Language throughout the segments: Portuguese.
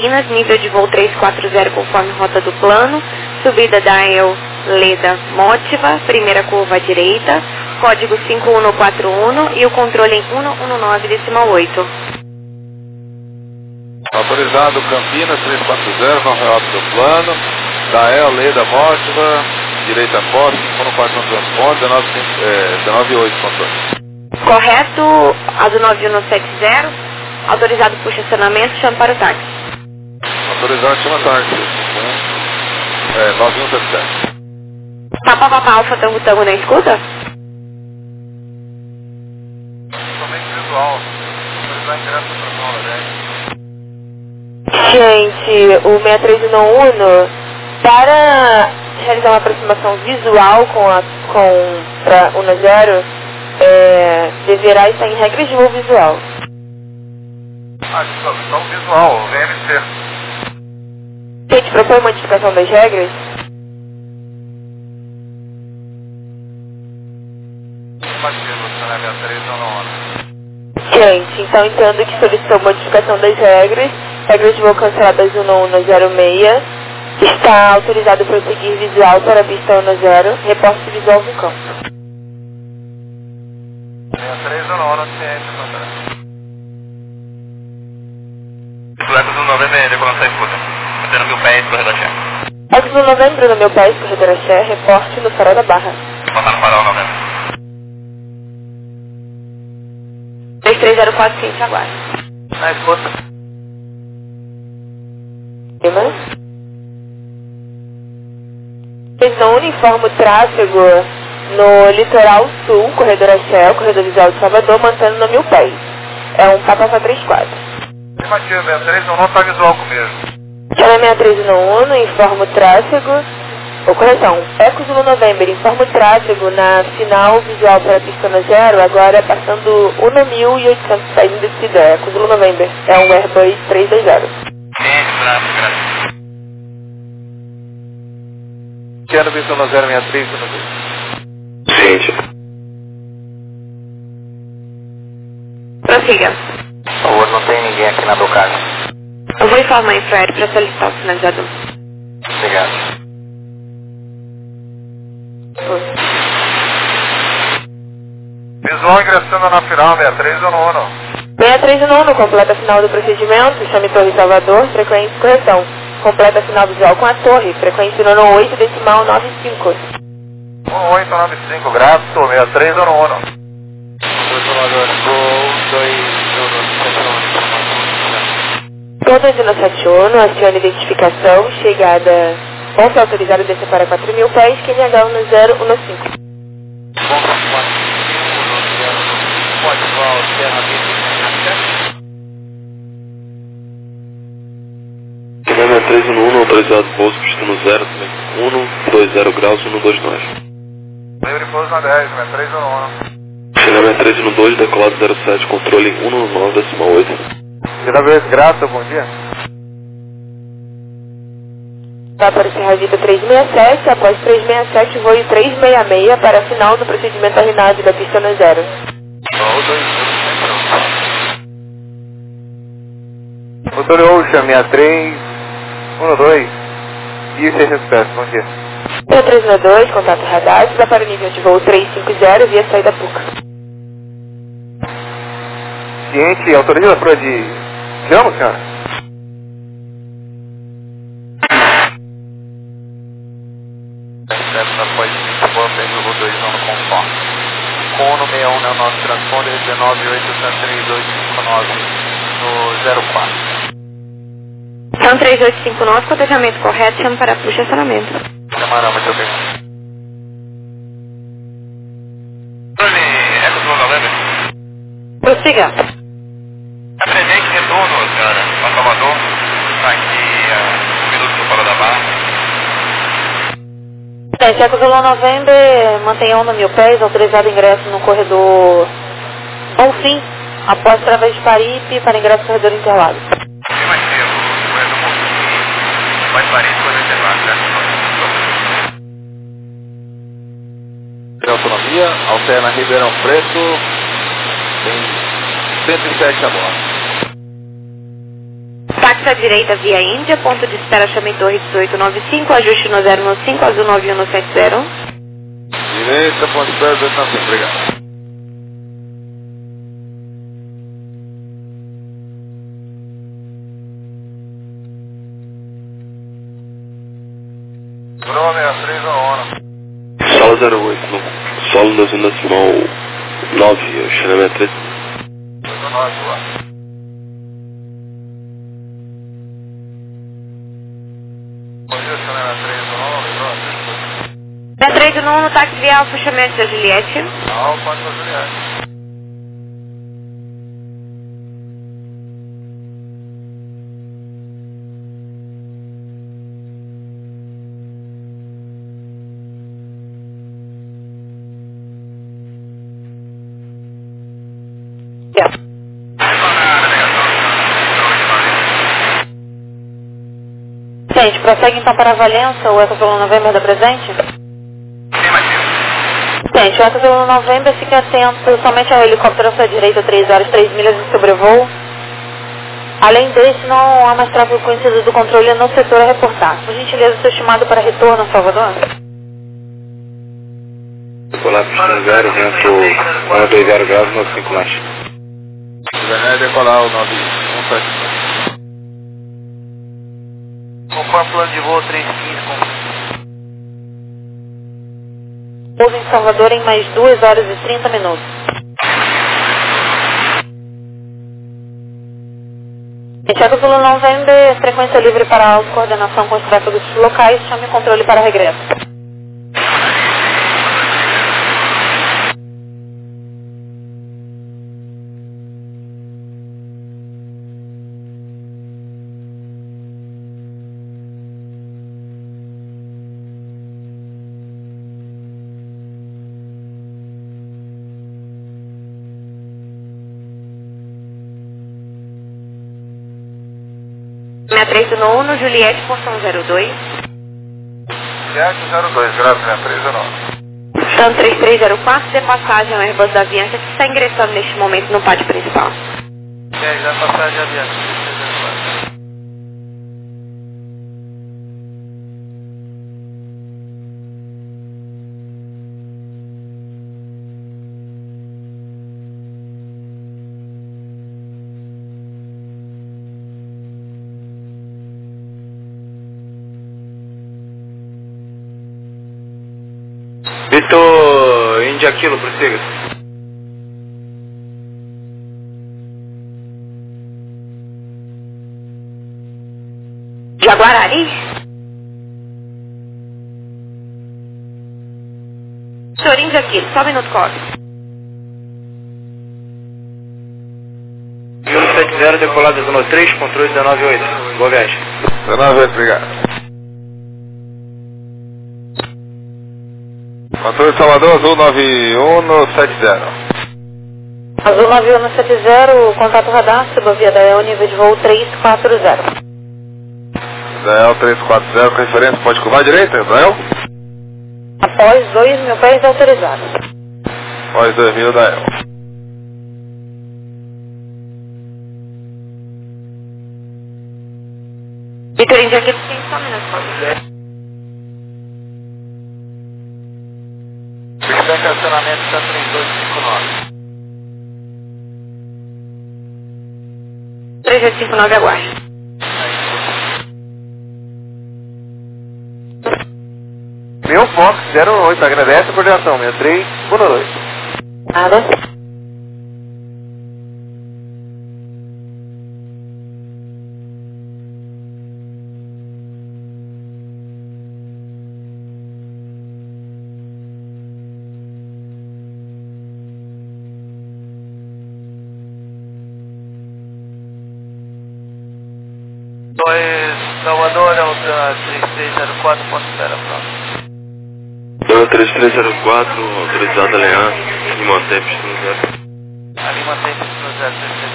Minas, nível de voo 340 conforme rota do plano, subida da El Leda Motiva, primeira curva à direita, código 5141 e o controle em 119,8. Autorizado Campinas 340, com rota do plano, da El Leda Motiva, direita posse, 5141 transponder, 198 controle. Correto, a do 9170, autorizado por estacionamento, chame para o táxi. Autorizado, chama táxi. 9177. Papa Alfa Tango na escuta? Somente visual. Autorizado ingresso para São Lourenço. Gente, o 6311, para realizar uma aproximação visual para 10, deverá estar em regras de voo visual. Desculpa, só o visual, o VMC. Gente, propõe modificação das regras? Gente, então entendo que solicitou modificação das regras de voo canceladas 1106, está autorizado prosseguir visual para a pista 10, reporte visual vulcão. 6319, ciente, Ecos do novembro é decoração escuta. Mantendo mil pés, corredor Axé. Ecos do novembro no meu país, corredor Axé, reporte no farol da Barra. Botar no farol novembro. 3304, ciente, aguarde. Na escuta. Não uniforme o tráfego no litoral sul, corredor Axé, corredor visual de Salvador, mantendo no 1000 pés. É um Papa 34. Afirmativo, 6311 está visual comigo. Chama 6311, informa o tráfego. Correção, Ecos do November, informa o tráfego na final visual para a pista 0, agora passando 1.800 pés em descida. Ecos do November, é um Airbus 320. Graças. Quero visão 063, Gente. Prossiga. Por favor, não tem ninguém aqui na docagem. Eu vou informar a Infraero para solicitar o sinalizador. Obrigado. Visual ingressando na final, 6319. 6319, completa a final do procedimento, chame Torre Salvador, frequência e correção. Completa a final visual com a torre, frequência no 8 decimal 95. 1895, graças, 6319. Todas no 71, acione identificação, chegada, ponto autorizado descer para 4.000 pés, QNH 1015. Quilômetro 311, autorizado pouso, pista no 0, 120 graus, 129. Livre pouso na 10, 319. Quilômetro 312, decolado 07, controle em 119,8. GWS Graça, bom dia. Vai para o Serravita 367, após 367, voe 366 para a final do procedimento RNAV da pista 0. Motor Ocean 6312, e o Express, bom dia. 6312, contato radar, vai para o nível de voo 350 via saída PUC. Ciente, autoriza a prova de chama, senhora? Cono 61 é o nosso transponder, 1983259 no 04. São 3859, cotejamento correto, chame para o estacionamento. Camarão, muito obrigado. Ecos do Novembro. Prossiga. Presente retorno, senhora, para Salvador. Está aqui a 1 minuto do Fora da Barra. Ecos do November, mantenham no 1000 pés, autorizado ingresso no corredor Bonfim, após através de Paripe, para ingresso no corredor Interlagos. Quem vai ser o corredor Bonfim? Vai Paripe, corredor Interlagos, né? Autonomia, alterna Ribeirão Preto, tem 107 a bordo. Táxi para a direita via Índia, ponto de espera Chame Torre 1895, ajuste no 015, azul 91170. Direita, ponto de espera 1895, obrigado. Broma 63 a hora. Sala 08, não. Solo da zona decimal 9, Xanamé 3. 9 lá. P3 no táxi via Alfa Chamete da Juliette. Alfa da Juliette. Gente, prossegue então para Valença, o Eco pelo November da presente? Gente, o Eco pelo November, fique atento somente ao helicóptero à sua direita, 3 horas 3 milhas de sobrevoo. Além desse, não há mais tráfego conhecido do controle no setor a reportar. Por gentileza, seu estimado para retorno, Salvador? Decolar pistão 0, vento 120 graus, 95 mais. Vai decolar o 917. Conforme plano de voo 315 com... Pouso em Salvador em mais 2 horas e 30 minutos. Eco pelo November, frequência livre para autocoordenação com os tráfegos locais, chame controle para regresso. Meia no 1, Juliette, portão 02. Juliette 02, graças a empresa não. Stand 3304, de passagem ao Airbus da Avianca, que está ingressando neste momento no pátio principal. Já passagem de Avianca, 3304. Vitor Índia Kilo, prossiga. Jaguarari? Senhor Índia aqui, só um minuto, corre. 170, decolada zona 3, controle 198. Boa viagem. 198, obrigado. Controle Salvador, azul 9170. Azul 9170, contato radar, suba via Dael, nível de voo 340. Dael 340, com referência, pode curvar à direita, Dael? Após 2.000 pés autorizados. Após 2.000, Dael. Vitor Índia aqui, tem só um minuto, corre. Estacionamento está 3259. 3859, aguarde. Meu Fox 08, agradece a coordenação, 6312. Nada. Salvador, é o 3304, ponto espera, pronto. 3304, autorizado a alinhar e mantém pista no 0. Ali mantém pista no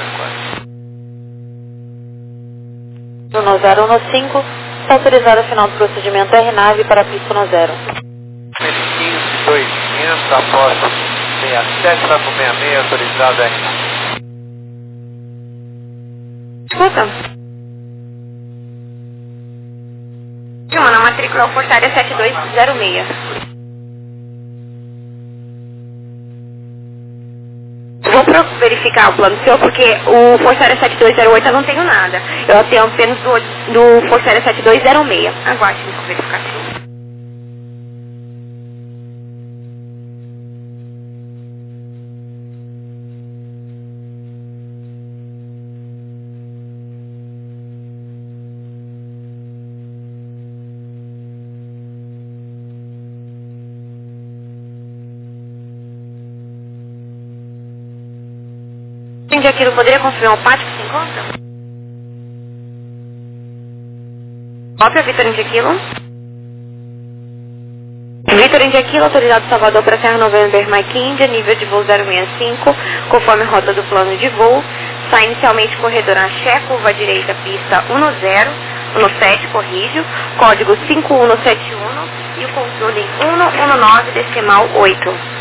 0, 3304. No 015, está autorizado o final do procedimento R-Nave para a pista no 0. 15, 200, após 67, está com 66, autorizado R-Nave. Escuta. matrícula é o Força Área 7206. Vou verificar o plano seu, porque o Força Área 7208 eu não tenho nada. Eu tenho apenas do Força Área 7206. Aguarde a verificação. Entendi aquilo, poderia confirmar o pátio que se encontra? Cópia, Vitor Indiaquilo. Vitor Indiaquilo, autorizado Salvador para Serra November Mike India, nível de voo 065, conforme rota do plano de voo. Sai inicialmente corredor Axé, curva direita, pista 17, corrijo, código 5171 e o controle 119, decimal 8.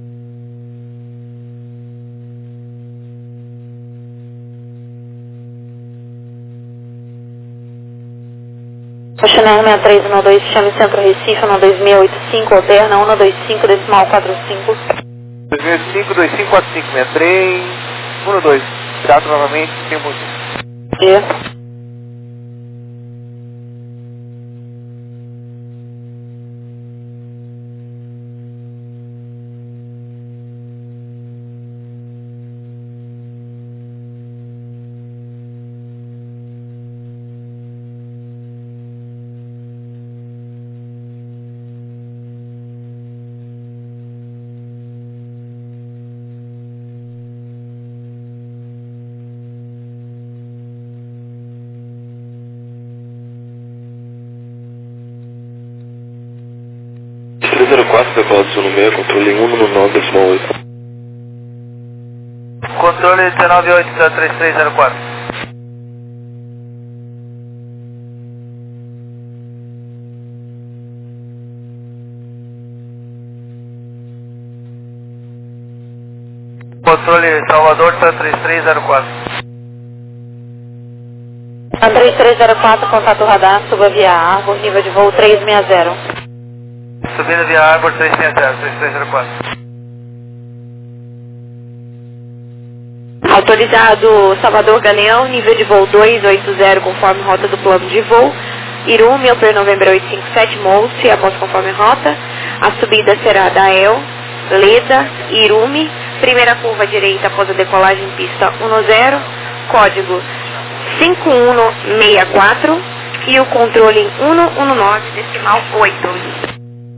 Chanel 6312, chame Centro Recife, 12685, alterna 125, decimal 45. 2005, 2545, 63, 12. Teatro novamente, tem muito. Decola do no meio, controle 119, decimal 8. Controle 198-3304. Controle Salvador 3304. A 3304, contato radar, suba via árvore, nível de voo 360. Subindo via Água 3304. Autorizado Salvador Galeão, nível de voo 280, conforme rota do plano de voo. Irume, Alper November 857, Mouse, após conforme rota. A subida será da El, Leda, Irume. Primeira curva direita após a decolagem, pista 10, código 5164 e o controle 119, decimal 8.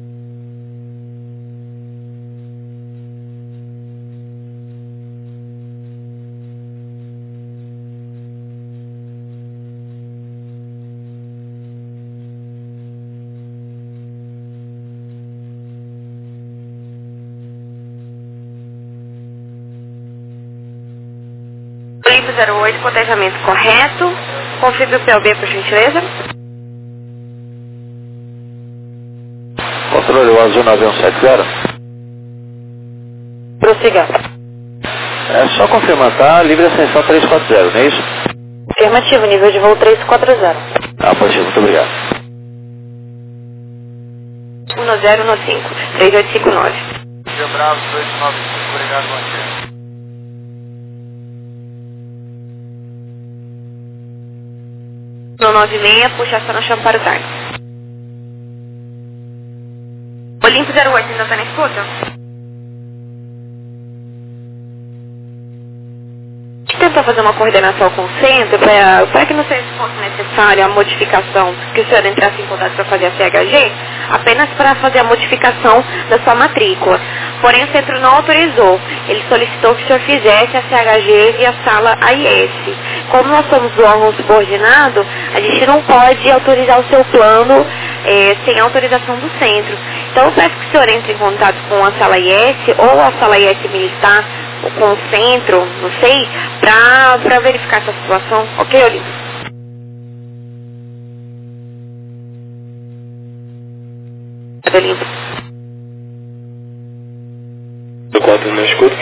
Olimpo 08, cotejamento correto. Confirme o PLB, por gentileza. Controle o Azul 9170. Prossiga. É só confirmar, tá? Livre ascensão 340, não é isso? Afirmativo, nível de voo 340. Ah, positivo, muito obrigado. 1015, 3859. Rio Bravo 295, obrigado, bom dia. No 96, puxação na chama para o tarde. Olimpo 08, ainda está na escuta? Tentar fazer uma coordenação com o centro para que não seja fosse necessária a modificação, que o senhor entrasse em contato para fazer a CHG, apenas para fazer a modificação da sua matrícula. Porém, o centro não autorizou. Ele solicitou que o senhor fizesse a CHG via sala AIS. Como nós somos do órgão subordinado, a gente não pode autorizar o seu plano sem autorização do centro. Então, eu peço que o senhor entre em contato com a sala AIS ou a sala AIS militar, ou com o centro, não sei, para verificar essa situação. Ok, Olimpo? Olimpo. Do 4 na escuta.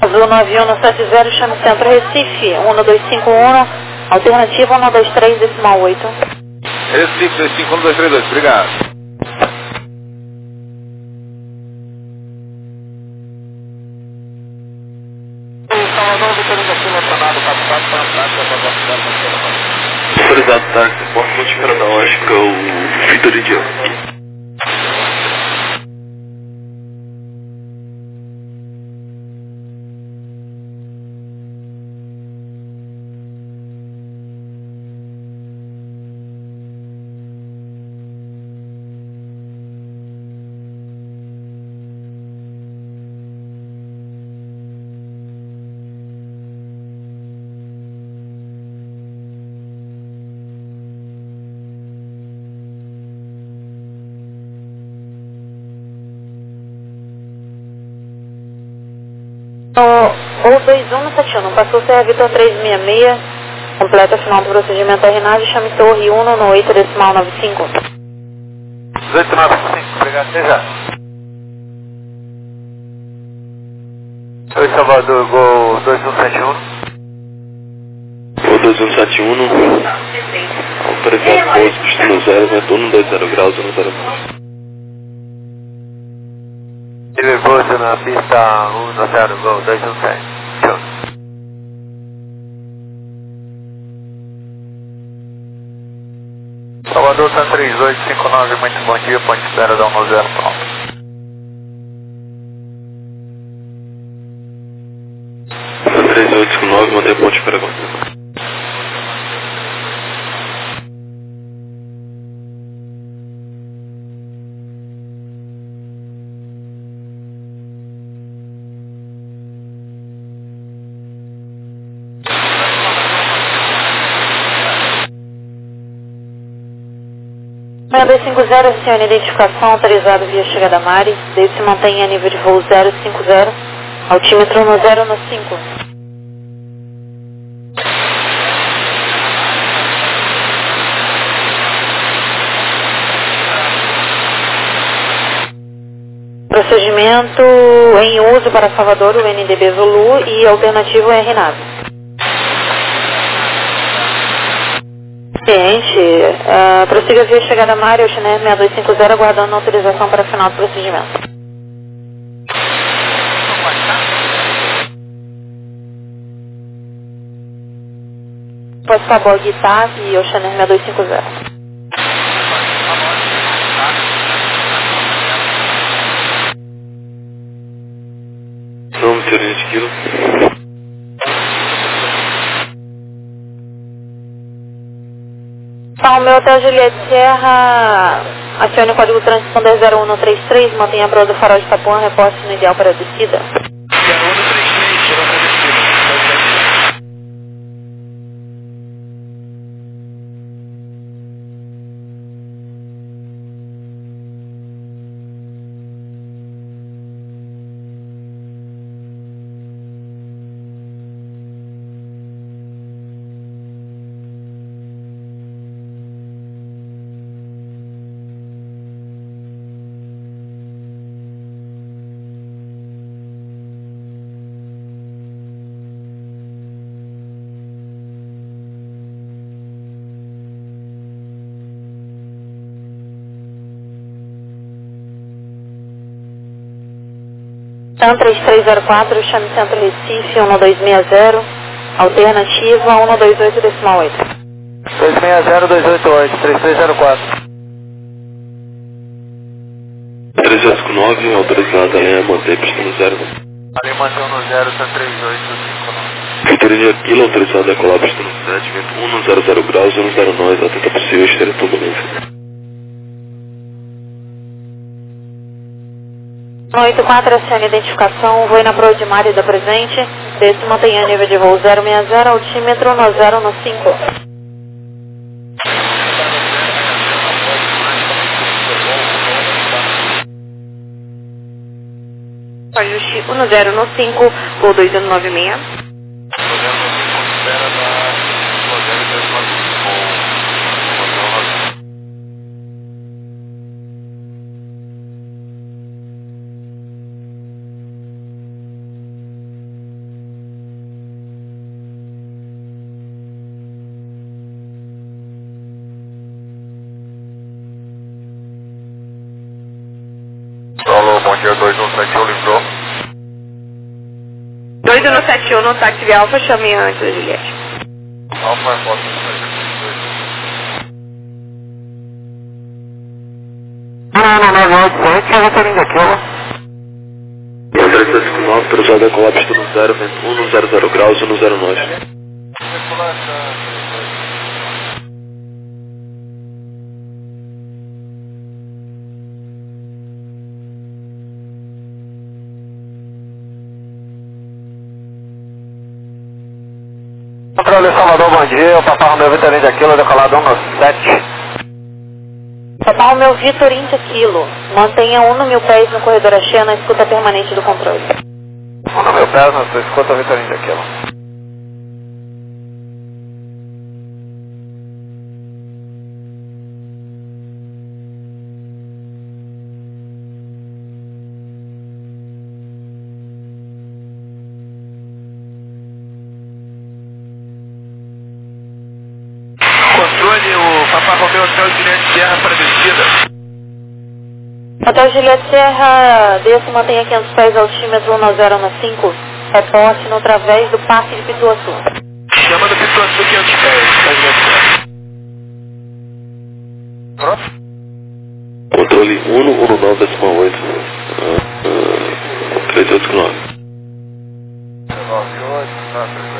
Azul 9170, chame Centro Recife, 1251, alternativa 123, decimal 8. Recife, 25123, obrigado. Autorizado táxi, porta multiplicar da Oscar, o Vitor Idiota. Ou 2171, não passou Serra Vitor 366, completa final do procedimento da Renave, chame Torre 198, decimal 95. 1895, obrigado, até já. Oi, Salvador, Gol 2171. Gol 2171, autorizado pouso, destino 0, vento 120 graus, 10 Pouso na pista 190, Gol 217. Show. Salvador Santa 3859, muito bom dia, ponte espera da 10, pronto. Santa 3859, mantém ponte espera agora. Meia 250, senhor, identificação autorizado via chegada Mari, desde se mantém a nível de voo 050, altímetro no 0 no 5. Procedimento em uso para Salvador, o NDB Zulu e alternativo é Renave. Cliente, prossiga via chegada Mari, o Chiner 6250, aguardando autorização para final do procedimento. Pode estar Bog TAP e o Chiner 6250. Nome, senhor, esquilo. Então, meu hotel Juliette Serra, acione o código transponder 0133, mantenha a proa do farol de Tapuã, reposte no ideal para a descida. 0133, chegou para a descida. TAM 3304, chame Centro Recife, 1260, alternativa 128, decimal 8. 260-288, 3304. 359, autorizado, além manter pistão 0. Ali mantém no 0, tá 3859. Vitor Idiota, autorizado a decolar pistão 7, vento 100 graus, 109, atenta possível, esteira turbulência. 184, acione identificação, voe na proa de Mari da presente, desce mantenha nível de voo 060, altímetro no 0 no 5. Ajuste 10 no 5, voo 2196. aqui é 2171, livrou. 2171 no táxi de Alfa, chame antes da Juliette. Alfa é foto. Não, 987, eu vou ter ainda aqui, ó. 359, autorizado a colar pista no 0, vento 100 graus, 109. Controle Salvador, bom dia. O Papai Romeu Vitor Índia Kilo, decolado 197. Papai Romeu Vitor Índia Kilo, mantenha 1.000 pés no corredor Axé na escuta permanente do controle. 1.000 pés na sua escuta, Vitor Índia Kilo. Controle, o Papai Romeu Hotel Juliette Serra para descida. Hotel Juliette Serra, desça, mantenha 500 pés, altímetro 1095, reporte no través do Parque de Pituaçu. Chama do Pituaçu 500 pés, da Juliette Serra. Pronto? Controle 119,8. 389. 98, tá, 38.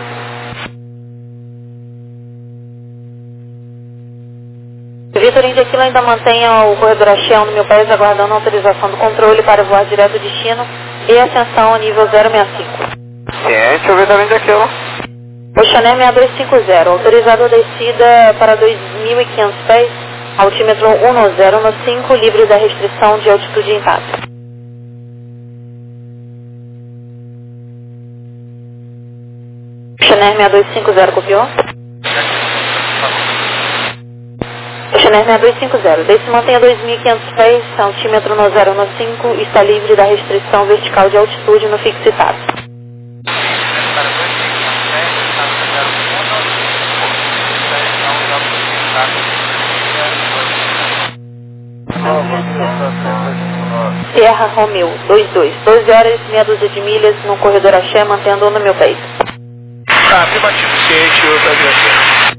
Vitor Índia Kilo ainda mantenha o corredor Axé 1.000 pés, aguardando a autorização do controle para voar direto destino e ascensão a nível 065. Ciente, o Vitor Índia Kilo. Oxané 6250, autorizado a descida para 2.500 pés, altímetro 1095, livre da restrição de altitude intacta. Oxané 6250, copiou? Oxané 6250, desce mantenha 2.500 pés, altímetro no 095, está livre da restrição vertical de altitude no fixo citado. Serra Romeu, 22, 12 horas, meia dúzia de milhas no corredor Axé, mantendo 1.000 pés. Tá, afirmativo, ciente, outra aviação.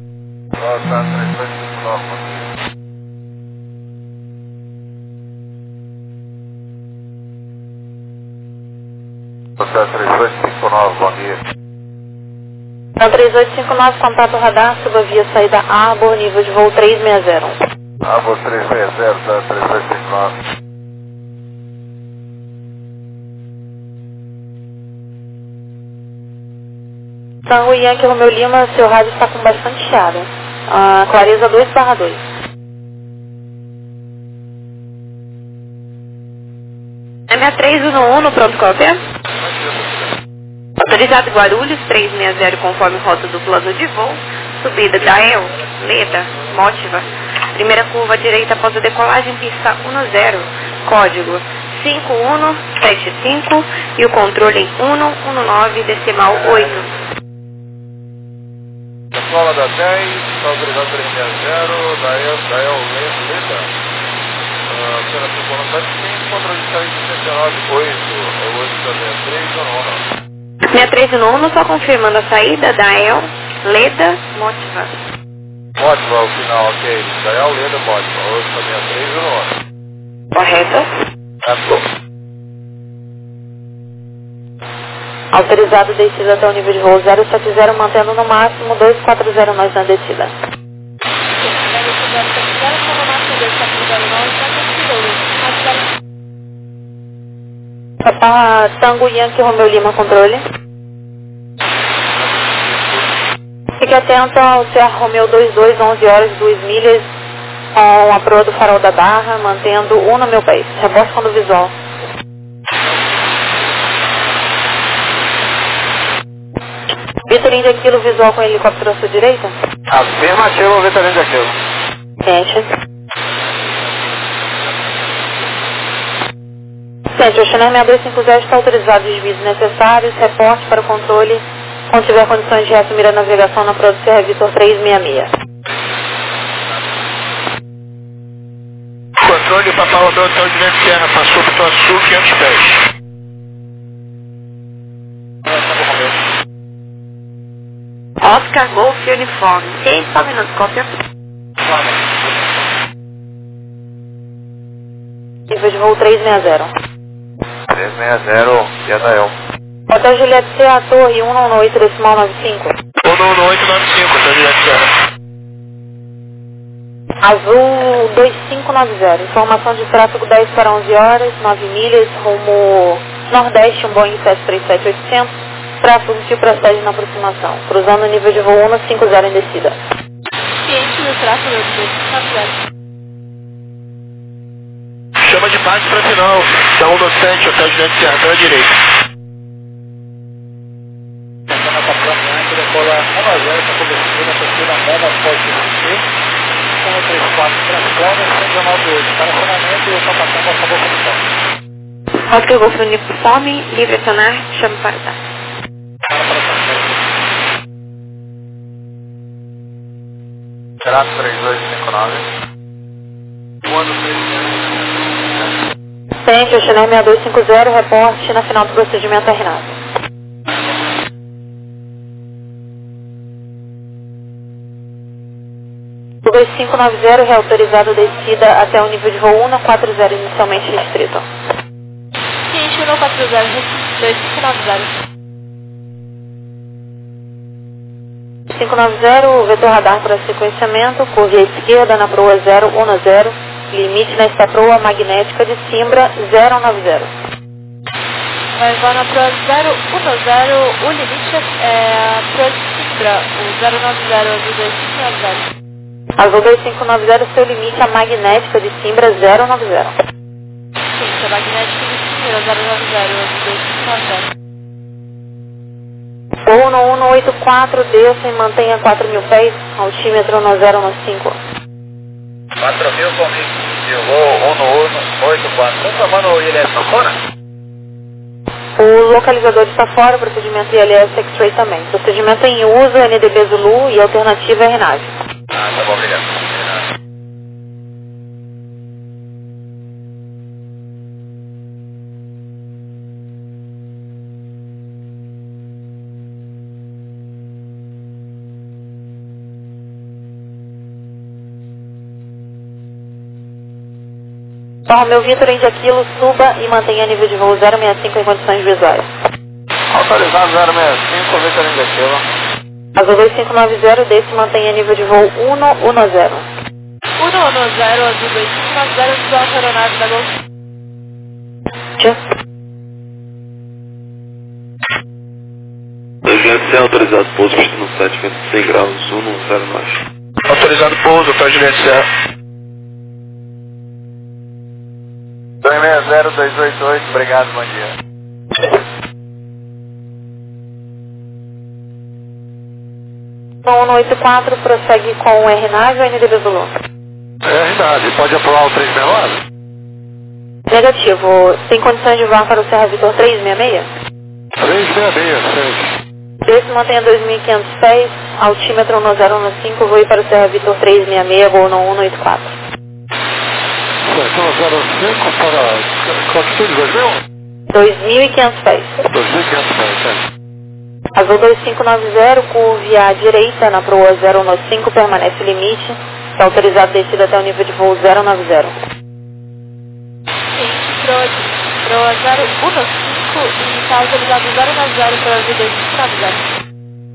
Hotel 3859, bom dia. Então 3859, contato radar, suba via saída Arbor, nível de voo 360. Arbor 360, tá, 3859. Tango Yankee Romeu Lima, seu rádio está com bastante chiado. Clareza 2/2. M311, pronto, cópia. Autorizado Guarulhos, 360 conforme rota do plano de voo. Subida Dael, Leda, Mótiva. Primeira curva à direita após a decolagem, pista 10, código 5175 e o controle em 119 decimal 8. Escola da 10, está autorizado 360, Dael Leda. Operação voluntária, tem controle de saída 69, 8 da 63 ou não? 63 só confirmando a saída, Dael, Leda, Mótiva. Mótiva, o final, ok. Dael Leda, Mótiva, 8 da 63 ou não? Correto? Tá bom. Autorizado descida até o nível de voo 070, mantendo no máximo 240 nós na descida. Papa Tango Yankee Romeu Lima, controle. Fique atento ao Serra Romeu 22, 11 horas, 2 milhas, com a proa do farol da Barra, mantendo 1.000 pés. Reporte quando visual. Vitor Índia Kilo, visual com helicóptero à sua direita? Afirmativo, Vitor Índia Kilo. Ciente. Ciente, o Chanel 6250 está autorizado os desvios necessários, reporte para o controle, quando tiver condições de reassumir a navegação na proa do Serra Vitor 366. controle, Papai Romeu, Hotel de Vento Serra, passou para o Sul, 500 pés. Oscar Golf Uniforme. Sim, só um minuto, cópia. Nível de voo 360. 360, e a Dael. Hotel Juliette Serra, Torre 118, decimal 95. 11895, Hotel Juliette Serra. Azul 2590. Informação de tráfego 10 para 11 horas, 9 milhas, rumo Nordeste, um Boeing 737-800. Tráfego de procede na aproximação. Cruzando o nível de voo 150 em descida. Ciente do tráfego de 2590. Chama de base para final. Da 197, Hotel Juliette Serra, pela direita. Passando a caminhante, decola 1-0 para cobertura, terceira moda, pode ser 134 transponder, 198. Estacionamento e o capacete acabou com o sol. Oscar Golf Uniforme, livre sonar, chame para o táxi. Traço 3259. Quando Tente, o Chile 6250, reporte na final do procedimento RNAV. O 2590, reautorizado descida até o nível de voo 140 inicialmente restrito. Ciente 140, 2590. 590, o vetor radar para sequenciamento, curva à esquerda na proa 010, limite nesta proa magnética de Simbra 090. Vai na proa 010, o limite é a proa de Simbra, o 090 do 2590. Azul 2590, seu limite a magnética de Simbra 090. Sim, a magnética de Simbra 090 do 2590. Voo no 184, desça e mantenha 4.000 pés, altímetro no 015. 4.000 comigo. Eu vou 184. Tá chamando o ILS na fora? O localizador está fora, procedimento ILS X-Ray também. Procedimento em uso, NDB Zulu e alternativa RNAV. Ah, tá bom, obrigado. Romeu Vitor, Índia Kilo, suba e mantenha nível de voo 065 em condições visuais. Autorizado 065, Vitor Índia Kilo. Azul 2590, desce e mantenha nível de voo 110. 110, azul 2590, visual para a aeronave da Gol. Juliette Serra, autorizado pouso, pista no 7, vento 100 graus, 109. Autorizado pouso, Hotel Juliette Serra. 260-288, obrigado, bom dia. No 184, prossegue com o RNAV ou NDB Zulu? RNAV, pode aprovar o 369? Negativo. Tem condições de voar para o Serra Vitor 366? 366, Desce, mantenha 2.500 pés, altímetro no 015, voe para o Serra Vitor 366, voo no 184. Então 05 para altitude 2000? 2.500 pés. 2.500 pés, Azul 2590, curve à direita na proa 015, permanece limite. Está autorizado descida até o nível de voo 090. Ciente, proa 015 e está autorizado 090 para azul 2590.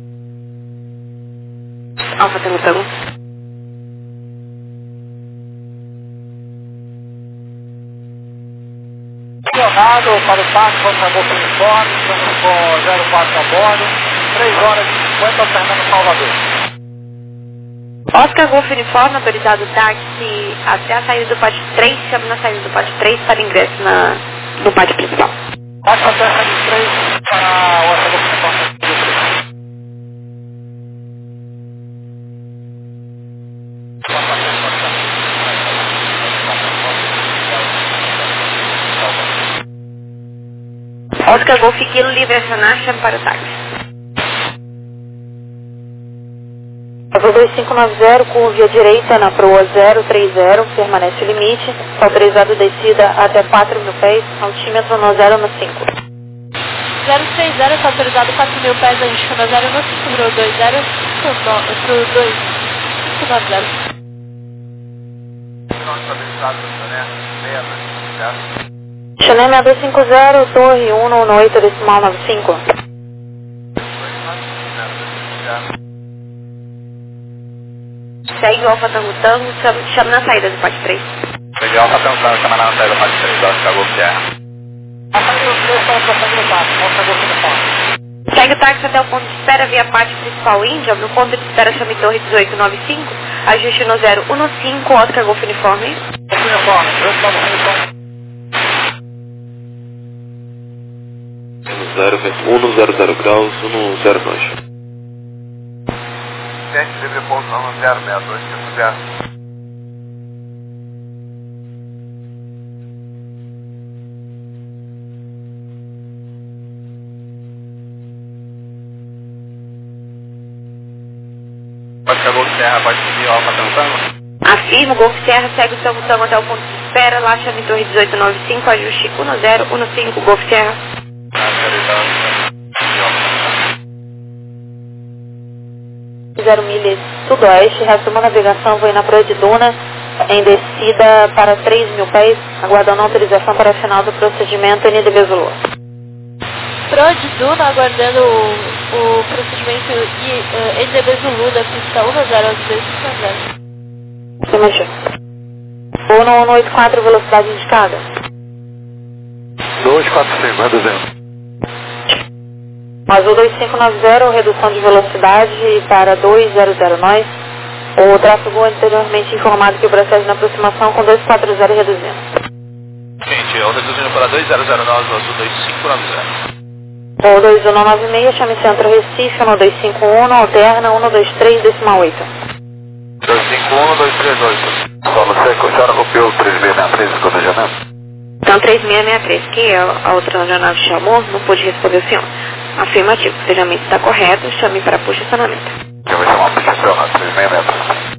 Alfa Tango. Acionado para o táxi, por favor, com uniforme, estamos com 04 a bordo, 3 horas e 50, Fernando Salvador. Oscar Golf Uniforme, autorizado táxi até a saída do pátio 3, chame na saída do pátio 3 para ingresso no pátio principal. Táxi até a saída 3 para o Oscar Golf Uniforme. Oscar Golf Kilo, livre acionar, chame para o táxi. Azul 2590, curva à direita na proa 030, permanece o limite, autorizado descida até 4.000 pés, altímetro no 0 no 5. 030, está autorizado 4.000 pés, a gente no 0 no 5, pro 2590. Chanel 6250, torre 118, decimal 95. Segue o Alfa Tango Tango, chama na saída do PAT 3. Segue Alfa Tango Tango, chama na saída do PAT 3, Oscar Golf Sierra. Segue o táxi até o ponto de espera via PAT principal Índia, no ponto de espera chame Torre 1895, ajuste no 015, Oscar Golf Uniforme. No 100 graus, 109. Teste livre pousando 062, tipo 0. Oscar Golf Sierra, pode subir o Alfa Tango Tango? Afirma, o Golf Sierra segue o Tango Tango até o ponto de espera, lá chame Torre 1895, ajuste 1015, Golf Sierra. 0 milhas sudoeste, resto uma navegação, vou na Praia de Duna, em descida para 3.000 pés, aguardando autorização para o final do procedimento NDB Zulu. Praia de Duna, aguardando o procedimento NDB Zulu da pista 10 aos 250. Se mexeu. 184, velocidade indicada. 245, reduzindo. Azul 2590, redução de velocidade para 200 nós. O tráfego anteriormente informado que o processo na aproximação com 240 reduzindo. Gente, eu reduzindo para 2009, azul 2590. O 2196, chame Centro Recife, 1251, alterna 123, decimal 8. 251, 238. Só você que a senhora copiou o 3663 do planejamento? Então 3663, que a outra aeronave chamou, não pude responder o senhor. Afirmativo, o sejamento está correto, chame para posicionamento. Eu vou chamar a posição na 3663.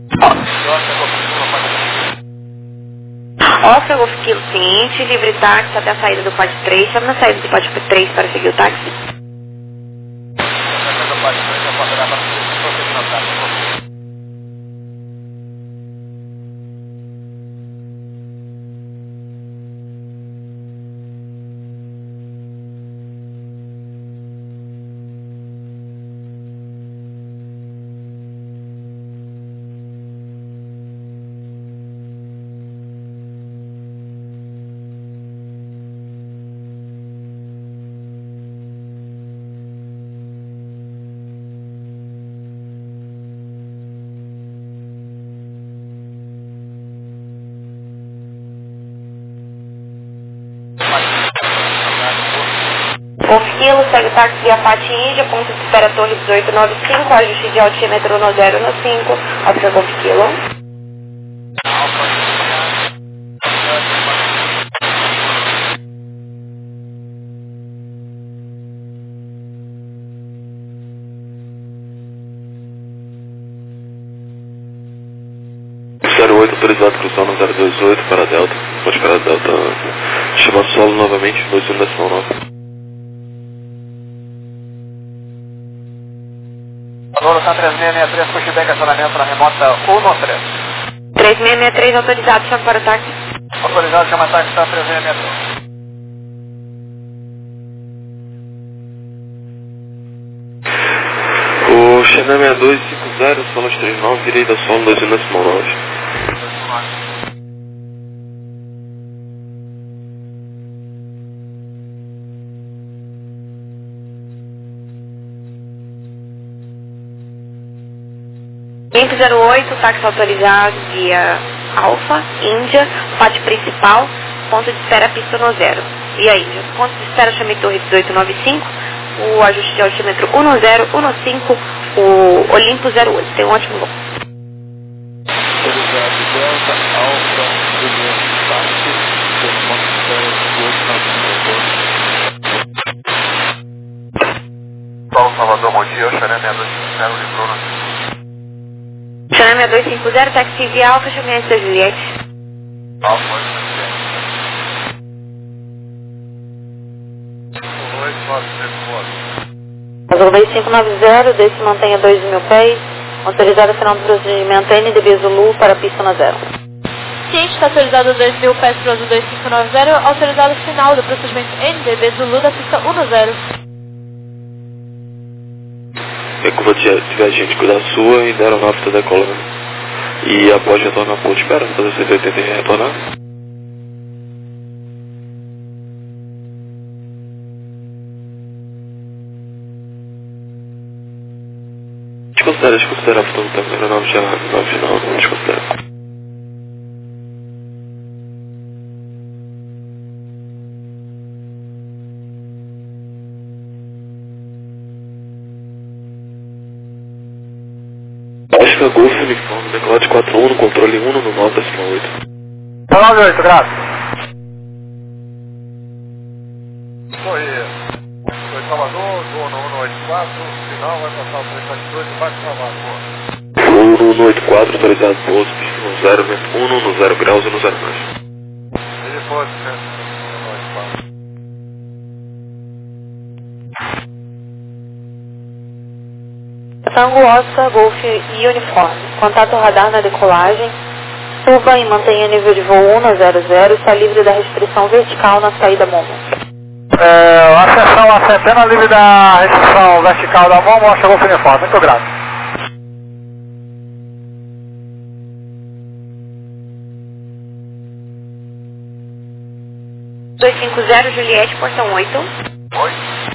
Oscar Golf Kilo seguinte, livre táxi até a saída do PAT 3, chame na saída do PAT 3 para seguir o táxi. Kilo, segue o táxi via PAT Índia, ponto de espera Torre 1895, ajuste de altímetro no 0 no 5, Oscar Golf Kilo. Autorizado cruzar no 028 para Delta, pode para Delta, chama solo novamente, 21,9. Evolução 3663, pushback, acionamento na remota 193. 3663 autorizado, chama para o táxi. Autorizado, chama táxi, está 3663. O Chanel 6250, solo 39, direita solo 21,9. Vento 08, táxi autorizado via Alfa, Índia, PAT principal, ponto de espera pista no 0. E aí, ponto de espera chame Torre 1895, o ajuste de altímetro 1015, o Olimpo 08. Tem um ótimo voo. Autorizado Delta, Alfa, Juliano, táxi, ponto de espera 1895. Paulo Salvador, bom dia, o Chanel 6250 livrou no Caname 250, táxi via Alfa, Juliette da Juliette. Alfa 8, Azul 2590, desce mantenha 2.000 pés. Autorizado a final do procedimento NDB Zulu para pista na 0. Ciente está autorizado 2.000 pés para o Azul 2590, autorizado final do procedimento NDB Zulu da pista 10. É como tiver gente cuidar sua e deram na está decolando. E após retornar para o espera, fazer 180 e retornar. Desconsidera a futuro também, no nome final, desconsidera. Acho que a Golf uniforme, decolagem 41, no controle 1 no 9,8. 98, graças. Foi Salvador, do 184, final vai passar o 372 e vai travar, pô. 184, autorizado pouso, pista no 0, vento 1 no 0 graus e no 0 mais. Ele pode, 194. Tango Oscar, Golf e uniforme. Contato radar na decolagem. Suba e mantenha nível de voo 100, está livre da restrição vertical na saída Momo. A centena livre da restrição vertical da mão, mostra Golf uniforme. Muito grato. Juliette, portão 8. Oi?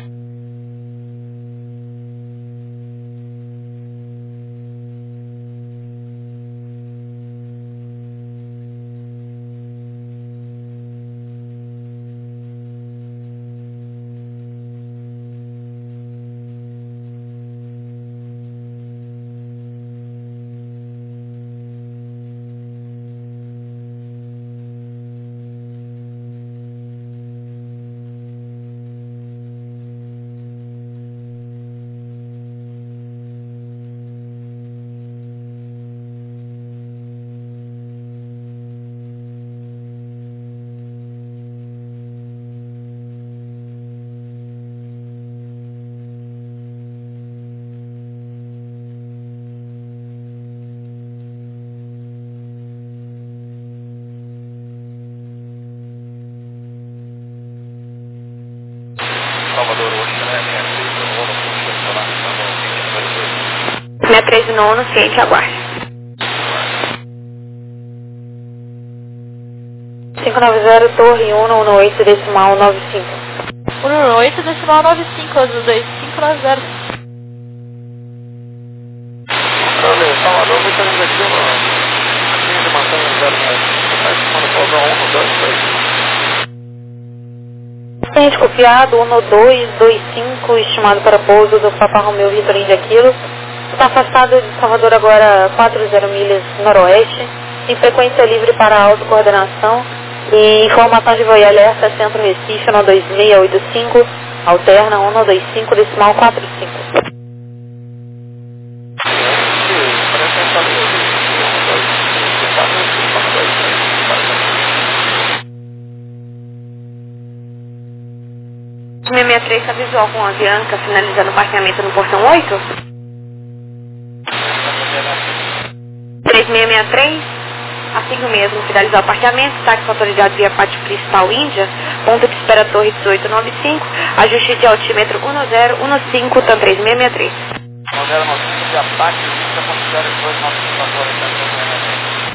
Salvador 8, né? 63 nono, ciente, aguarde. 590, torre 118, decimal 95. 118, decimal 95, Azul 2590. Salvador, vou estar aqui uma linha de matanha 0, quando pousar 1, 2, 3. Ciente copiado, 1225, estimado para pouso do Papa Romeu Vitor India Kilo. Está afastado de Salvador agora 40 milhas noroeste, em frequência livre para autocoordenação e informação de voo e alerta Centro Recife 12685, alterna 125, decimal 45. O 663 está visual com a Bianca finalizando o parqueamento no portão 8. 3663, assim mesmo, finalizar o parqueamento, táxi autorizado via pátio principal Índia, ponto de espera torre 1895, ajuste de altímetro 1015, TAM 3663. 1095 via pátio Índia, ponto de espera 1895 agora, TAM 3663.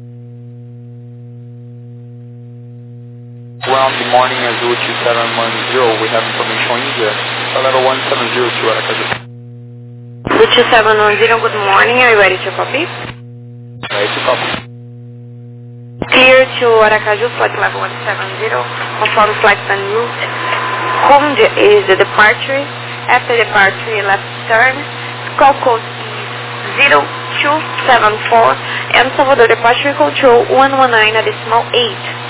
Ground, good morning, Azul 2710. We have information India. Level 170 to Aracaju. Azul 2710, good morning. Are you ready to copy? Ready to copy. Clear to Aracaju, flight level 170. Confirm flight en route. Home is the departure. After departure, left turn. Call code is 0274. And Salvador departure control 119.8.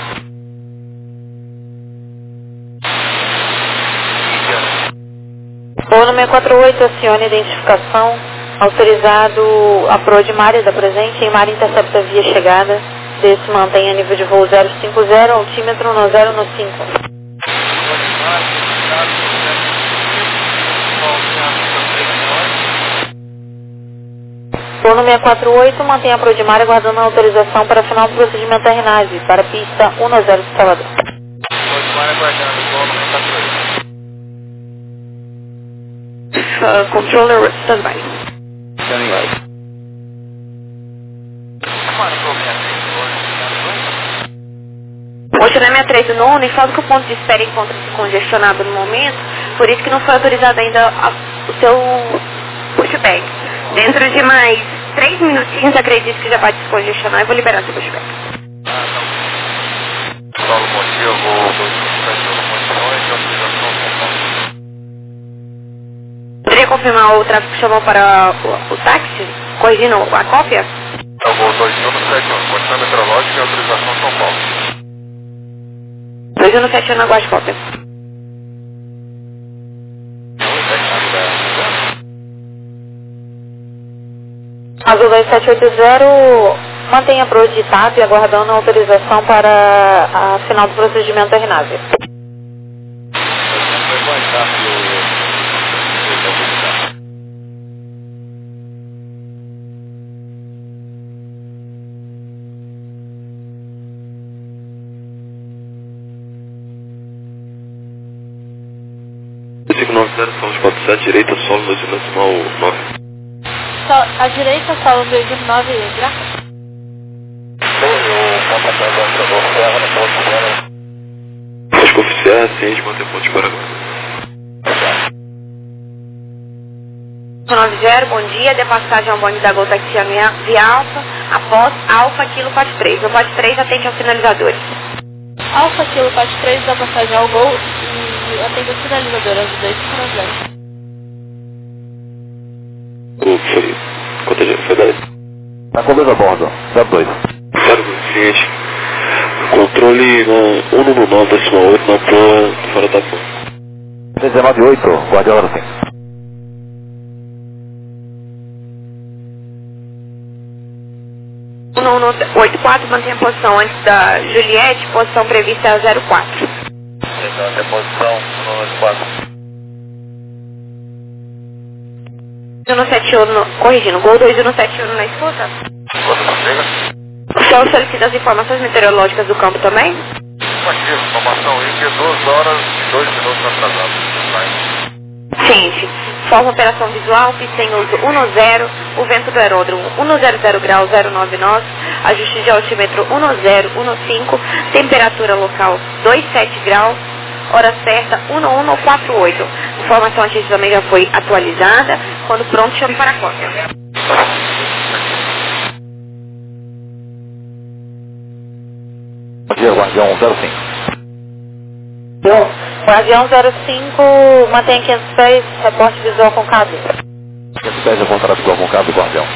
Voo no 648, acione identificação. Autorizado a proa de Mari da presente, em Mari intercepta via chegada. Desse mantenha nível de voo 050, altímetro no 0 no 5. Turno 648, mantém a Prodimar aguardando a autorização para final do procedimento RNASE, para pista 10 de Salvador. Prodimar aguardando, turno 648. Controller, standby. Standing by. Hoje na 63 do nono, informa que o ponto de espera encontra-se congestionado no momento, por isso que não foi autorizado ainda o seu pushback. Dentro de mais 3 minutinhos, acredito que já vai descongestionar e vou liberar seu pushback. Paulo, bom dia, eu vou 271 condições de autorização São Paulo. Poderia confirmar o tráfego que chamou para o táxi, corrigindo a cópia? Eu vou 2171, condição meteorológica e autorização São Paulo. 2171, aguarde cópia. Azul 2780, mantenha a proa de TAP aguardando a autorização para a final do procedimento RNASE. Solo 47, direita, solo 2,9. À direita, solo 219, graça. Acho que oficial é assim, de manter ponto de Paraguai. 90, bom dia, de passagem ao bonde da Gol Taxi via Alfa, após Alfa Kilo 43. O 43 atende aos sinalizadores. Alfa Kilo 43 da passagem ao Gol e atende os sinalizadores do 250. Quanto é foi daí? Tá com dois a bordo, 02. Seguinte, controle na 119,8 na proa fora da proa. 198, Guardiola sim. O 1184 mantém a posição antes da Juliette, posição prevista é 04. Exato, é posição 194. 2171, corrigindo, Gol 2171 na escuta. Quando chega? O senhor solicita as informações meteorológicas do campo também? Aqui, informação aí que é 2 horas e 2 minutos atrasado. Ciente. Forma operação visual, pista em uso 10, o vento do aeródromo 100 graus 099, ajuste de altímetro 1015, temperatura local 27 graus, hora certa 1148. Informação aqui também já foi atualizada. Quando pronto, chame para a cópia. Bom dia, Guardião 05. Bom, Guardião 05, mantém 500 pés, reporte visual com cabo. 500 pés de contrato visual com cabo, Guardião.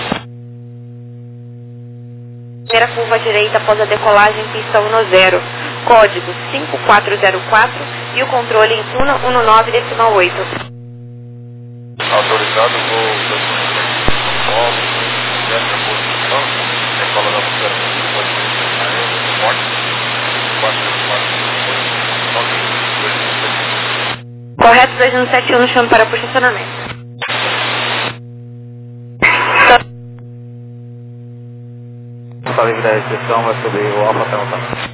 Primeira curva à direita após a decolagem, pista 10, código 5404 e o controle em 119,8. Autorizado voo 259, essa posição, decola da operação, pode ser morte, 444, Correto, 2171 no chão para posicionamento. Está livre da restrição, vai subir o Alfa perguntando.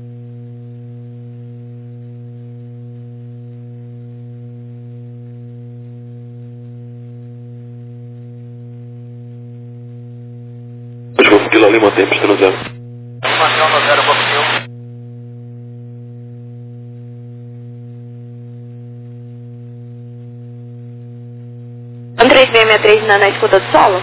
Quilo Lima, tempo, está no 0. Informação no 0, Boquinho. Ano 3663 na escuta do solo?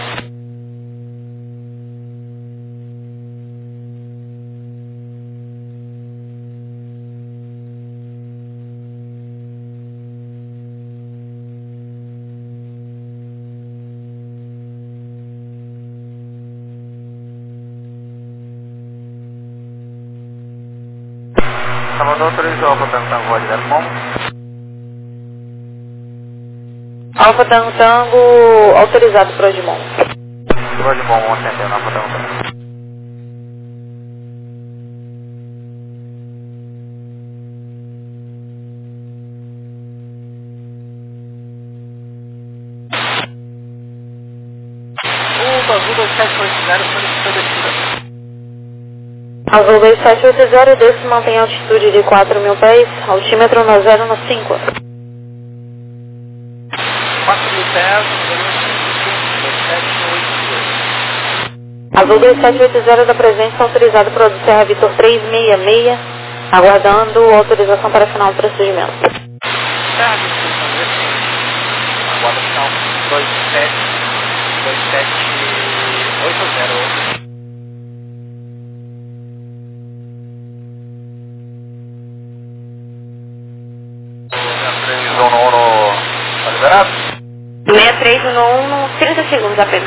Salvador 3 Alfa perguntando voz de como? Alfa Tango autorizado para o Edmond. Edmond, vamos atender na Alfa Tango. Azul 2780 solicita descida. Azul 2780, desce, mantém altitude de 4.000 pés, altímetro no 0 no 5. 4.000 pés, número 2782. Azul 2780 da presença, autorizado para o Serra Vitor 366, aguardando autorização para final do procedimento. Serra Vitor, aguarda final 2780. 6311, tá liberado? 6311, 30 segundos apenas.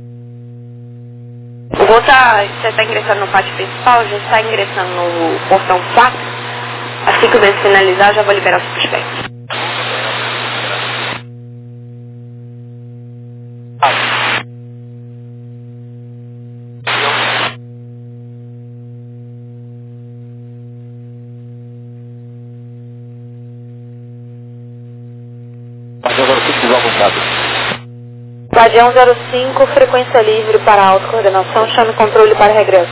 O voo você está ingressando no pátio principal, já está ingressando no portão 4. Assim que o voo finalizar, já vou liberar os suspeitos. Guardião 05, frequência livre para autocoordenação, chame controle para regresso.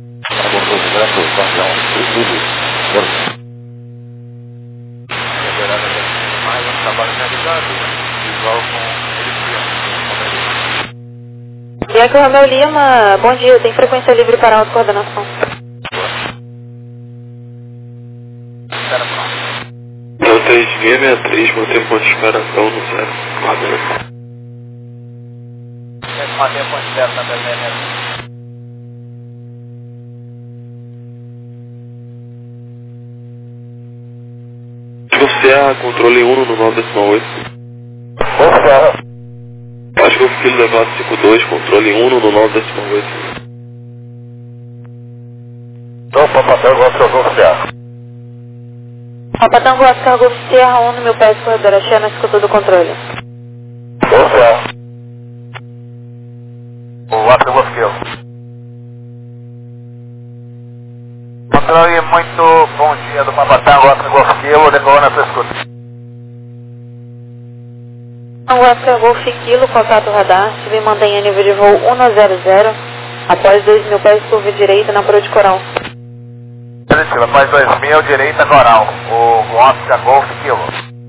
Mais um trabalho realizado, visual com E aqui o Romeu Lima, bom dia, tem frequência livre para autocoordenação. É o 3663, mantém ponto de esperação no 0. Aguardando. manter a ponte zero na Belém. Serra, controle 1 no 9.8. Acho que eu fiquei levado 52, controle 1 no 9.8. Papatango, Oscar Golf Serra. Papatango, Oscar Golf Serra, 1 no meu pé, corredor, achei na escuta do controle. Golf Serra. O Oscar Golf Kilo. Controle, muito bom dia do Papatango, Oscar Golf Kilo, decolando a sua escuta. Oscar Golf Kilo, contato radar, se mantenha nível de voo 100, após 2.000 pés, curva direita na proa de coral. Positivo, após 2.000, direita coral, o Oscar Golf Kilo.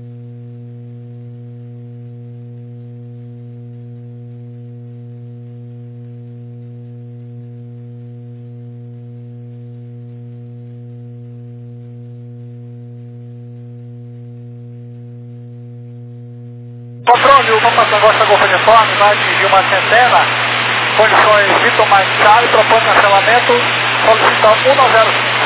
Controle, o Papatango Oscar Golf Uniforme vai atingir uma centena, condições Vitor mais Charlie, propõe cancelamento, solicita 105.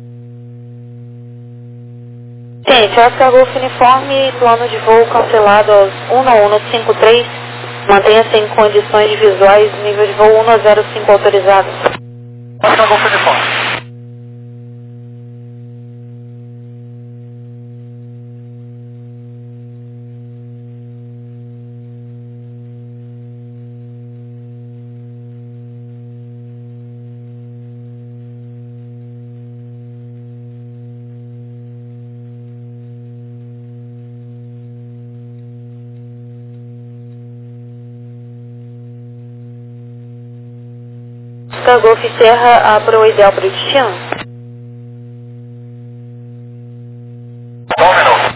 Gente, Oscar Golf Uniforme, plano de voo cancelado aos 1153, mantenha-se em condições visuais, nível de voo 105 autorizado. Oscar Golf Uniforme. Oscar Golf Serra, para o ideal para o destino? Bom minuto.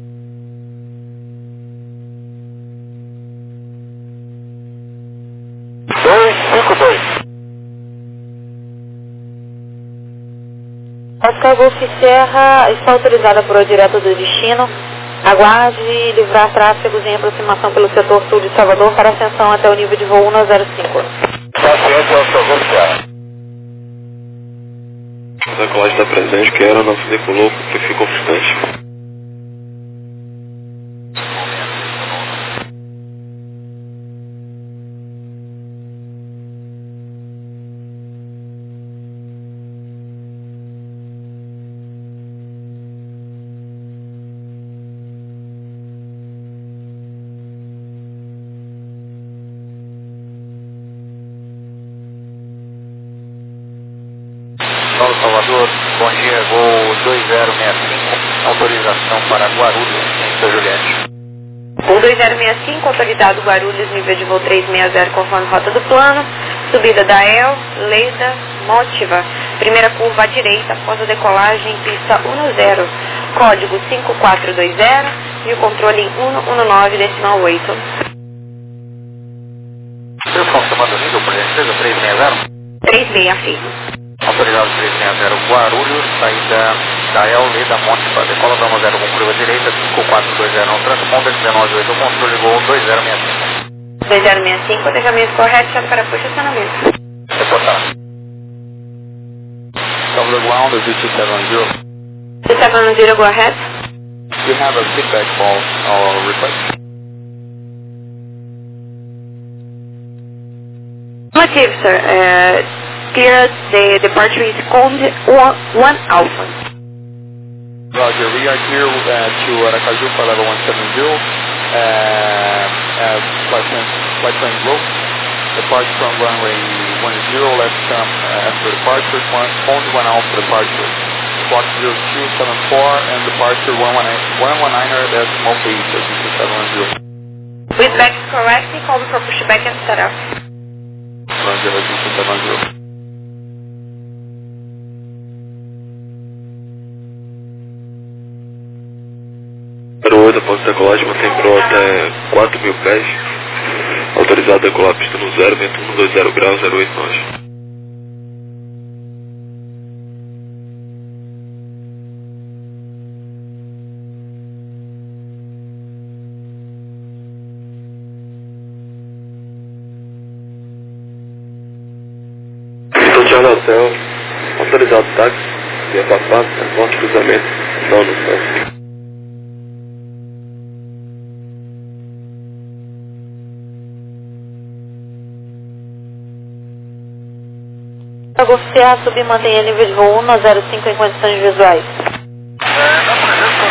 Oscar Golf Serra está autorizada para o direto do destino. Aguarde livrar tráfegos em aproximação pelo setor sul de Salvador para ascensão até o nível de voo 105. Paciente, Oscar Golf Serra. A decolagem está presente, que era nosso decolou, que ficou distante. Salvador, bom dia, voo 2065, autorização para Guarulhos, Santa Juliette. Voo 2065, autorizado Guarulhos, nível de voo 360, conforme rota do plano. Subida da El, Leda, Motiva. Primeira curva à direita, após a decolagem, pista 10. Código 5420 e o controle 119, decimal 8. Deus confirmando o nível, por gentileza, 360. 36, afirmo. Autorizado 360, Guarulhos, saída da El, Leda, Motiva. Decola da 10 com curva direita, 5420 no transponder, 198, controle voo 2065. 2065, planejamento correto, chave para puxa, estacionamento. Reportado. Salvador ground is 270. 270, go ahead. We have a feedback for our request. Motive, sir. Clear the departure is code 1 Alpha. Roger, we are here to Aracaju for level 170. Flight plan growth. Departure from runway 10, left turn after departure, only 1 Alpha departure. Clock 0274 and departure 119er decimal 8, 270. Feedback is correct, call for pushback and setup. Roger, 0270. Após decolagem, mantém pro até 4.000 pés. Autorizado a decolar a pista no 0, vento 120 graus, 08 nós. Estou Charles Céu, autorizado táxi, via Papá, transporte cruzamento, não no céu. Oficial, subir, mantenha nível de voo 105 em condições visuais. Na presença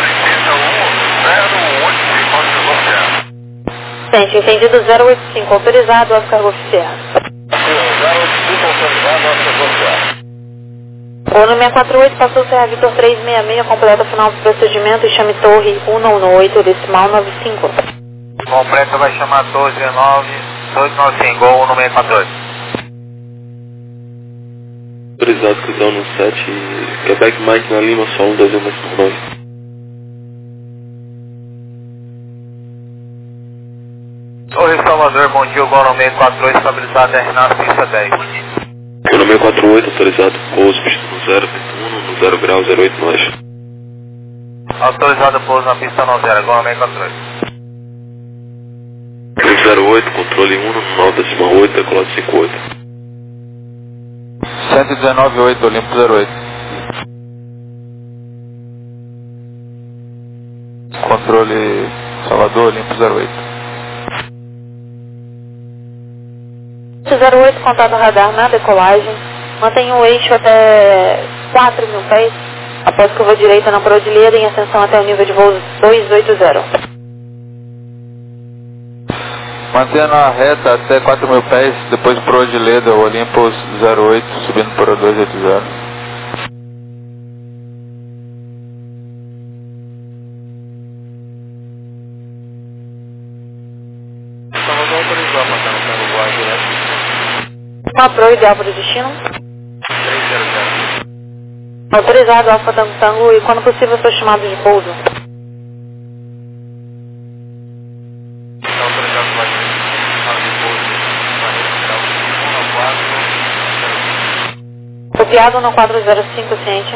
81, 085, Sente, entendido 085, autorizado, Oscar Oficial. 085, autorizado, Oscar Oficial. Voo no 648, passou Serra Vitor 366, completa final do procedimento e chame Torre 118, decimal 95. Completa vai chamar Torre 295, gol 1648. Autorizado cruzão no 7, Quebec Mike na Lima, só 121 Torre Salvador, bom dia, gol 648, estabilizado R na pista 10. O número 48, autorizado pouso, pista no 0, vento 1, no 0 graus, 08 nós. Autorizado pouso na pista no 0, gol 648. 08, controle 1, no 9 decimal 8, decolado 58. 119.8, Olimpo 08. Controle Salvador, Olimpo 08. 08, contato radar na decolagem. Mantenha o eixo até 4.000 pés. Após curva direita na Prodilheira em ascensão até o nível de voo 280. Mantendo a reta até 4.000 pés, depois pro de Leda, o Olympus 08, subindo para 280. Estamos autorizados a passar no plano voar direto. Uma pro ideal para o destino. 300. Autorizado, Alfa Tango Tango, e quando possível seus chamados de pouso. Copiado no 405, ciente.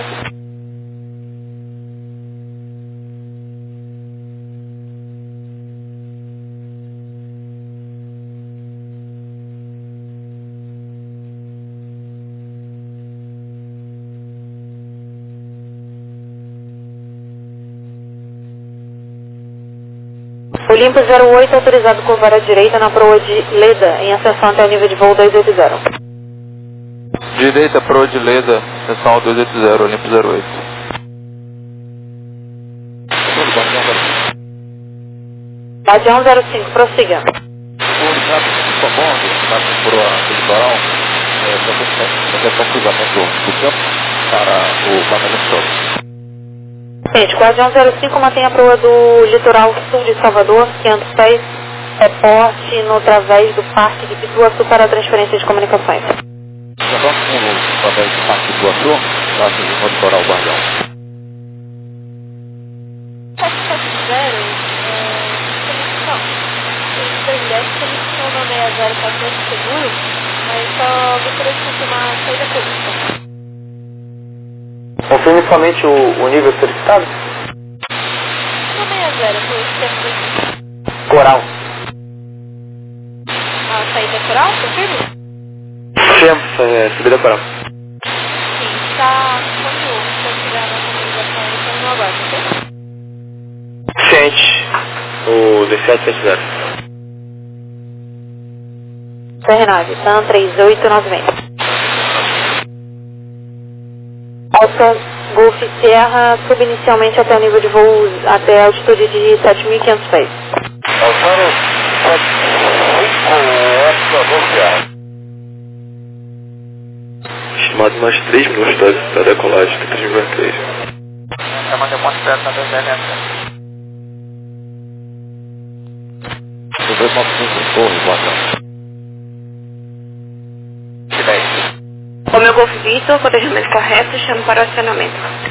Olimpo 08, autorizado curvar à direita na proa de Leda, em ascensão até o nível de voo 280. Direita, pro de Leda, ascensão 280, Olimpo 08. Guardião 05, prossiga. Por favor, para o litoral, para cruzamento do campo para o pagamento todo. Gente, Guardião 05 mantém a proa do litoral sul de Salvador, 500 pés, reporte no través do Parque de Pituaçu para a transferência de comunicações. Já vamos com o través do Parque de Pituaçu, para o litoral Guardião. 770, conexão. O presidente solicitou no 6014 seguro, mas só gostaria de confirmar a saída pública. Confirme somente o nível solicitado? No 60, foi o sistema Coral. a saída coral, confirma? Sim, subida coral. Sim, está quando eu tiver a comunicação, então não aguardo, ok? Ciente. O 1770. CR9, TAM 3896. Alfa Golf Sierra, suba inicialmente até o nível de voo até a altitude de 7.500 pés. Alfaro 75, Golf Sierra. Estimado mais 3 minutos para decolagem do 363. É uma demonstração da DNS. 295, torre, Guardião. Romeu Golf Vitor, cotejamento correto, chamo para o acionamento.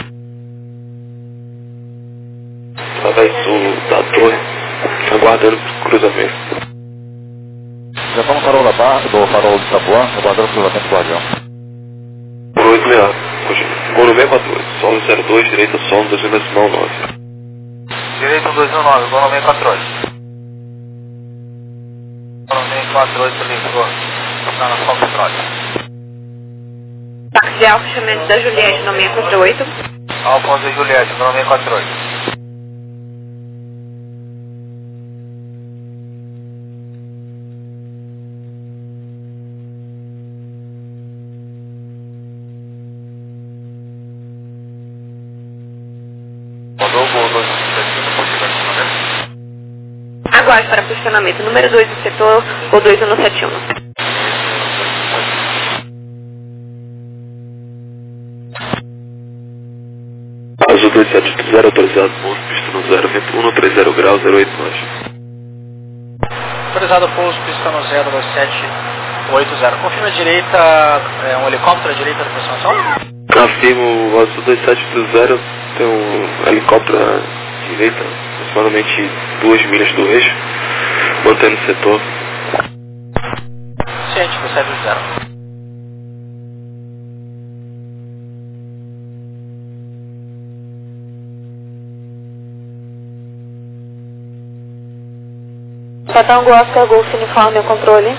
Através da torre, aguardando o cruzamento. Já estamos no farol da barra, do farol de Itapuã, aguardando o cruzamento do Guardião. Por 868. Gol no 648. Solo 02, direita solo 219. Direito 219, gol no 648. Gol no 648, ligou. Está na Foxtrot. Táxi Alfa, chamamento da Juliette no 648. Alfonso e Juliette, gol no 648. Aguarde para posicionamento número 2 do setor ou 2171. Azul 270 autorizado, pouso, pista no 0, vento 130 graus, 08 nós. Autorizado pouso, pista no 02780. Confirma a direita, um helicóptero à direita da aproximação? Afirmo, o Azul 2770 tem um helicóptero à direita, aproximadamente 2 milhas do eixo, mantendo o setor. Ciente, 270. Tango Oscar Golf Uniforme ao controle.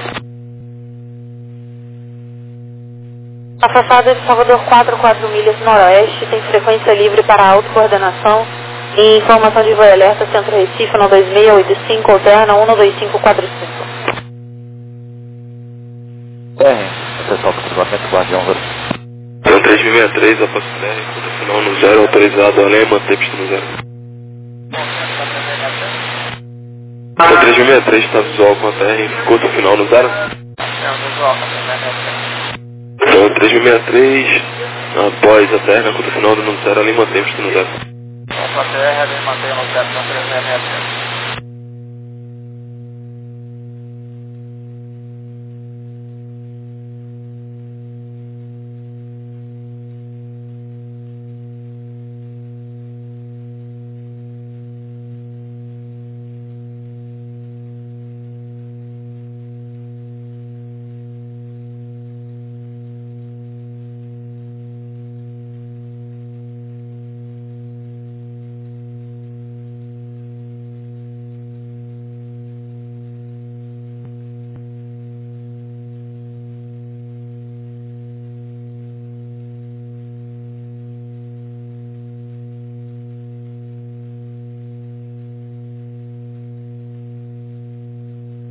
Afastada de Salvador 4 milhas noroeste, tem frequência livre para autocoordenação e informação de voo e alerta Centro Recife no 2685, alterna 12545. Atenção para o cruzamento Guardião. Então 3063, aposto BR, conta final no 0, autorizado, além, manter pista no 0. Então 3063 está visual com a TR, curta final no 0. Então 3063, após a TR, na curta final no 0, além, manter pista no 0. A TR, além, manter no 0, então 3063.